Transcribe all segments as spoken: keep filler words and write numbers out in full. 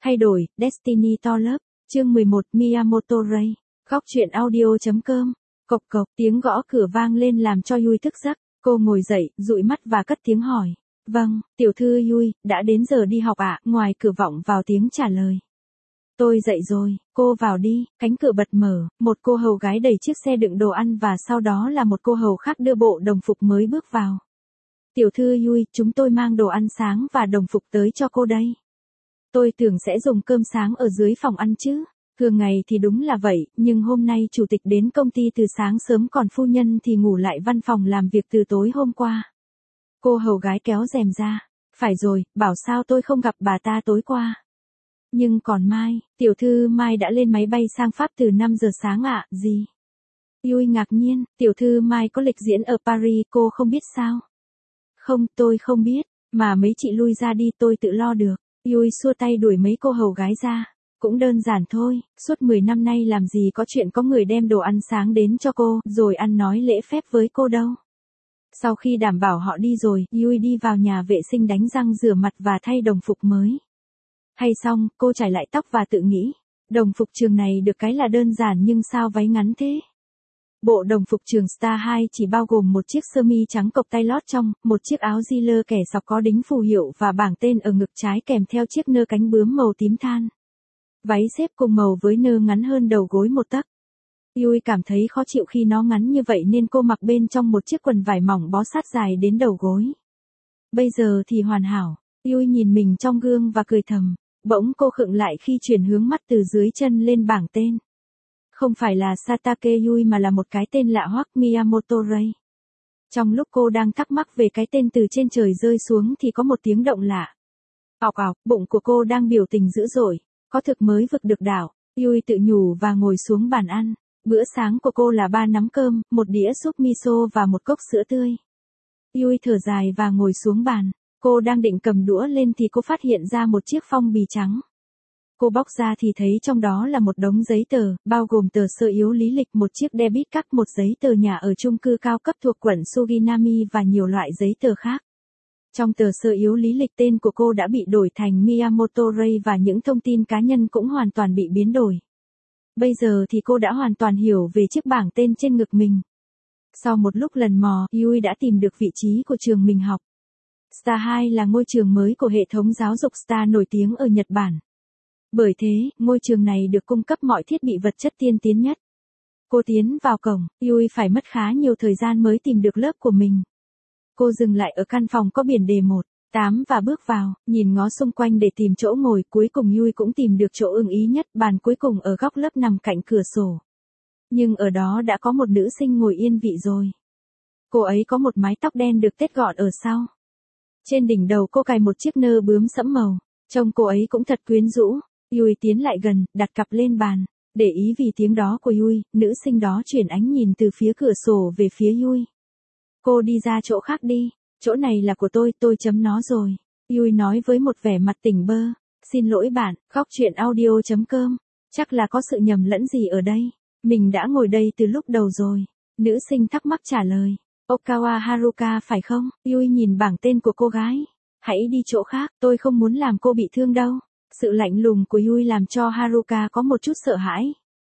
Thay đổi, Destiny to lớp, chương mười một Miyamoto Ray, khóc chuyện audio.com, cộc cộc tiếng gõ cửa vang lên làm cho Yui thức giấc, cô ngồi dậy, dụi mắt và cất tiếng hỏi, vâng, tiểu thư Yui, đã đến giờ đi học ạ, ngoài cửa vọng vào tiếng trả lời. Tôi dậy rồi, cô vào đi, cánh cửa bật mở, một cô hầu gái đẩy chiếc xe đựng đồ ăn và sau đó là một cô hầu khác đưa bộ đồng phục mới bước vào. Tiểu thư Yui, chúng tôi mang đồ ăn sáng và đồng phục tới cho cô đây. Tôi tưởng sẽ dùng cơm sáng ở dưới phòng ăn chứ. Thường ngày thì đúng là vậy, nhưng hôm nay chủ tịch đến công ty từ sáng sớm còn phu nhân thì ngủ lại văn phòng làm việc từ tối hôm qua. Cô hầu gái kéo rèm ra. Phải rồi, bảo sao tôi không gặp bà ta tối qua. Nhưng còn Mai, tiểu thư Mai đã lên máy bay sang Pháp từ năm giờ sáng ạ, à, gì? Yui ngạc nhiên, tiểu thư Mai có lịch diễn ở Paris, cô không biết sao? Không, tôi không biết, mà mấy chị lui ra đi tôi tự lo được. Yui xua tay đuổi mấy cô hầu gái ra. Cũng đơn giản thôi, suốt mười năm nay làm gì có chuyện có người đem đồ ăn sáng đến cho cô, rồi ăn nói lễ phép với cô đâu. Sau khi đảm bảo họ đi rồi, Yui đi vào nhà vệ sinh đánh răng rửa mặt và thay đồng phục mới. Thay xong, cô chải lại tóc và tự nghĩ, đồng phục trường này được cái là đơn giản nhưng sao váy ngắn thế? Bộ đồng phục trường Star hai chỉ bao gồm một chiếc sơ mi trắng cộc tay lót trong, một chiếc áo di lơ kẻ sọc có đính phù hiệu và bảng tên ở ngực trái kèm theo chiếc nơ cánh bướm màu tím than. Váy xếp cùng màu với nơ ngắn hơn đầu gối một tấc. Yui cảm thấy khó chịu khi nó ngắn như vậy nên cô mặc bên trong một chiếc quần vải mỏng bó sát dài đến đầu gối. Bây giờ thì hoàn hảo, Yui nhìn mình trong gương và cười thầm, bỗng cô khựng lại khi chuyển hướng mắt từ dưới chân lên bảng tên. Không phải là Satake Yui mà là một cái tên lạ hoắc, Miyamoto Ray. Trong lúc cô đang thắc mắc về cái tên từ trên trời rơi xuống thì có một tiếng động lạ. Ọc ọc, bụng của cô đang biểu tình dữ dội. Có thực mới vực được đảo, Yui tự nhủ và ngồi xuống bàn ăn. Bữa sáng của cô là ba nắm cơm, một đĩa súp miso và một cốc sữa tươi. Yui thở dài và ngồi xuống bàn. Cô đang định cầm đũa lên thì cô phát hiện ra một chiếc phong bì trắng. Cô bóc ra thì thấy trong đó là một đống giấy tờ, bao gồm tờ sơ yếu lý lịch, một chiếc debit card, một giấy tờ nhà ở chung cư cao cấp thuộc quận Suginami và nhiều loại giấy tờ khác. Trong tờ sơ yếu lý lịch tên của cô đã bị đổi thành Miyamoto Ray và những thông tin cá nhân cũng hoàn toàn bị biến đổi. Bây giờ thì cô đã hoàn toàn hiểu về chiếc bảng tên trên ngực mình. Sau một lúc lần mò, Yui đã tìm được vị trí của trường mình học. Star hai là ngôi trường mới của hệ thống giáo dục Star nổi tiếng ở Nhật Bản. Bởi thế, ngôi trường này được cung cấp mọi thiết bị vật chất tiên tiến nhất. Cô tiến vào cổng, Yui phải mất khá nhiều thời gian mới tìm được lớp của mình. Cô dừng lại ở căn phòng có biển đề một tám và bước vào, nhìn ngó xung quanh để tìm chỗ ngồi, cuối cùng Yui cũng tìm được chỗ ưng ý nhất, bàn cuối cùng ở góc lớp nằm cạnh cửa sổ. Nhưng ở đó đã có một nữ sinh ngồi yên vị rồi. Cô ấy có một mái tóc đen được tết gọn ở sau. Trên đỉnh đầu cô cài một chiếc nơ bướm sẫm màu, trông cô ấy cũng thật quyến rũ. Yui tiến lại gần, đặt cặp lên bàn. Để ý vì tiếng đó của Yui, nữ sinh đó chuyển ánh nhìn từ phía cửa sổ về phía Yui. Cô đi ra chỗ khác đi, chỗ này là của tôi, tôi chấm nó rồi. Yui nói với một vẻ mặt tỉnh bơ. Xin lỗi bạn, khóc chuyện audio.com. Chắc là có sự nhầm lẫn gì ở đây. Mình đã ngồi đây từ lúc đầu rồi. Nữ sinh thắc mắc trả lời. Okawa Haruka phải không? Yui nhìn bảng tên của cô gái. Hãy đi chỗ khác, tôi không muốn làm cô bị thương đâu. Sự lạnh lùng của Yui làm cho Haruka có một chút sợ hãi.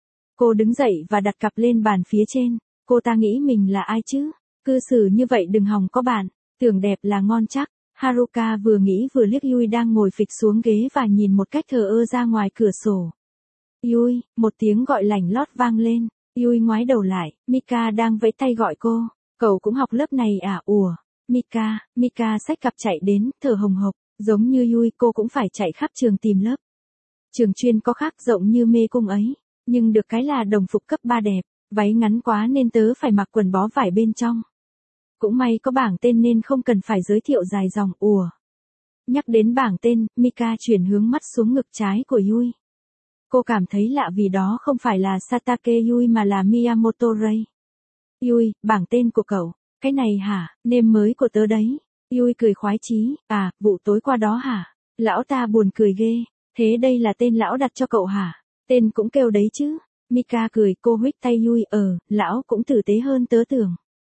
Cô đứng dậy và đặt cặp lên bàn phía trên. Cô ta nghĩ mình là ai chứ? Cư xử như vậy đừng hòng có bạn. Tưởng đẹp là ngon chắc. Haruka vừa nghĩ vừa liếc Yui đang ngồi phịch xuống ghế và nhìn một cách thờ ơ ra ngoài cửa sổ. Yui, một tiếng gọi lảnh lót vang lên. Yui ngoái đầu lại, Mika đang vẫy tay gọi cô. Cậu cũng học lớp này à? Ủa? Mika, Mika xách cặp chạy đến, thở hồng hộc. Giống như Yui, cô cũng phải chạy khắp trường tìm lớp. Trường chuyên có khác rộng như mê cung ấy. Nhưng được cái là đồng phục cấp ba đẹp. Váy ngắn quá nên tớ phải mặc quần bó vải bên trong. Cũng may có bảng tên nên không cần phải giới thiệu dài dòng. Ủa. Nhắc đến bảng tên, Mika chuyển hướng mắt xuống ngực trái của Yui. Cô cảm thấy lạ vì đó không phải là Satake Yui mà là Miyamoto Ray. Yui, bảng tên của cậu. Cái này hả? Name mới của tớ đấy. Yui cười khoái chí. À, vụ tối qua đó hả? Lão ta buồn cười ghê. Thế đây là tên lão đặt cho cậu hả? Tên cũng kêu đấy chứ. Mika cười, cô huých tay Yui. Ờ, lão cũng tử tế hơn tớ tưởng.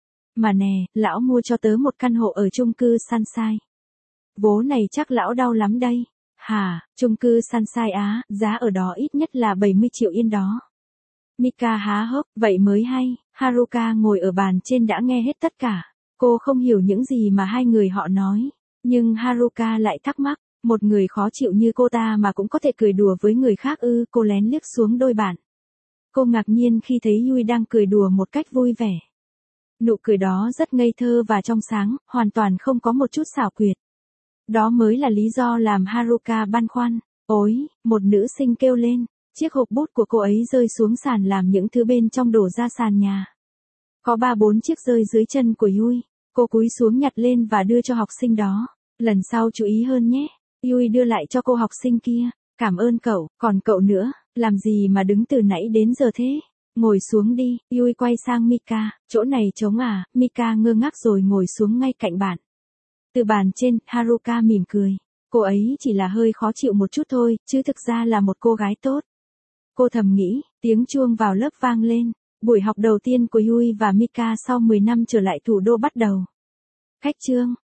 Mà nè, lão mua cho tớ một căn hộ ở chung cư Sunshine. Vố này chắc lão đau lắm đây. Hả, chung cư Sunshine Á, giá ở đó ít nhất là bảy mươi triệu yên đó. Mika há hốc, vậy mới hay, Haruka ngồi ở bàn trên đã nghe hết tất cả. Cô không hiểu những gì mà hai người họ nói. Nhưng Haruka lại thắc mắc, một người khó chịu như cô ta mà cũng có thể cười đùa với người khác ư. Cô lén liếc xuống đôi bạn. Cô ngạc nhiên khi thấy Yui đang cười đùa một cách vui vẻ. Nụ cười đó rất ngây thơ và trong sáng, hoàn toàn không có một chút xảo quyệt. Đó mới là lý do làm Haruka băn khoăn. Ôi, một nữ sinh kêu lên. Chiếc hộp bút của cô ấy rơi xuống sàn làm những thứ bên trong đổ ra sàn nhà. Có ba bốn chiếc rơi dưới chân của Yui. Cô cúi xuống nhặt lên và đưa cho học sinh đó. Lần sau chú ý hơn nhé. Yui đưa lại cho cô học sinh kia. Cảm ơn cậu, còn cậu nữa, làm gì mà đứng từ nãy đến giờ thế? Ngồi xuống đi, Yui quay sang Mika, chỗ này trống à? Mika ngơ ngác rồi ngồi xuống ngay cạnh bạn. Từ bàn trên, Haruka mỉm cười. Cô ấy chỉ là hơi khó chịu một chút thôi, chứ thực ra là một cô gái tốt. Cô thầm nghĩ, tiếng chuông vào lớp vang lên. Buổi học đầu tiên của Yui và Mika sau mười năm trở lại thủ đô bắt đầu. Khách trương,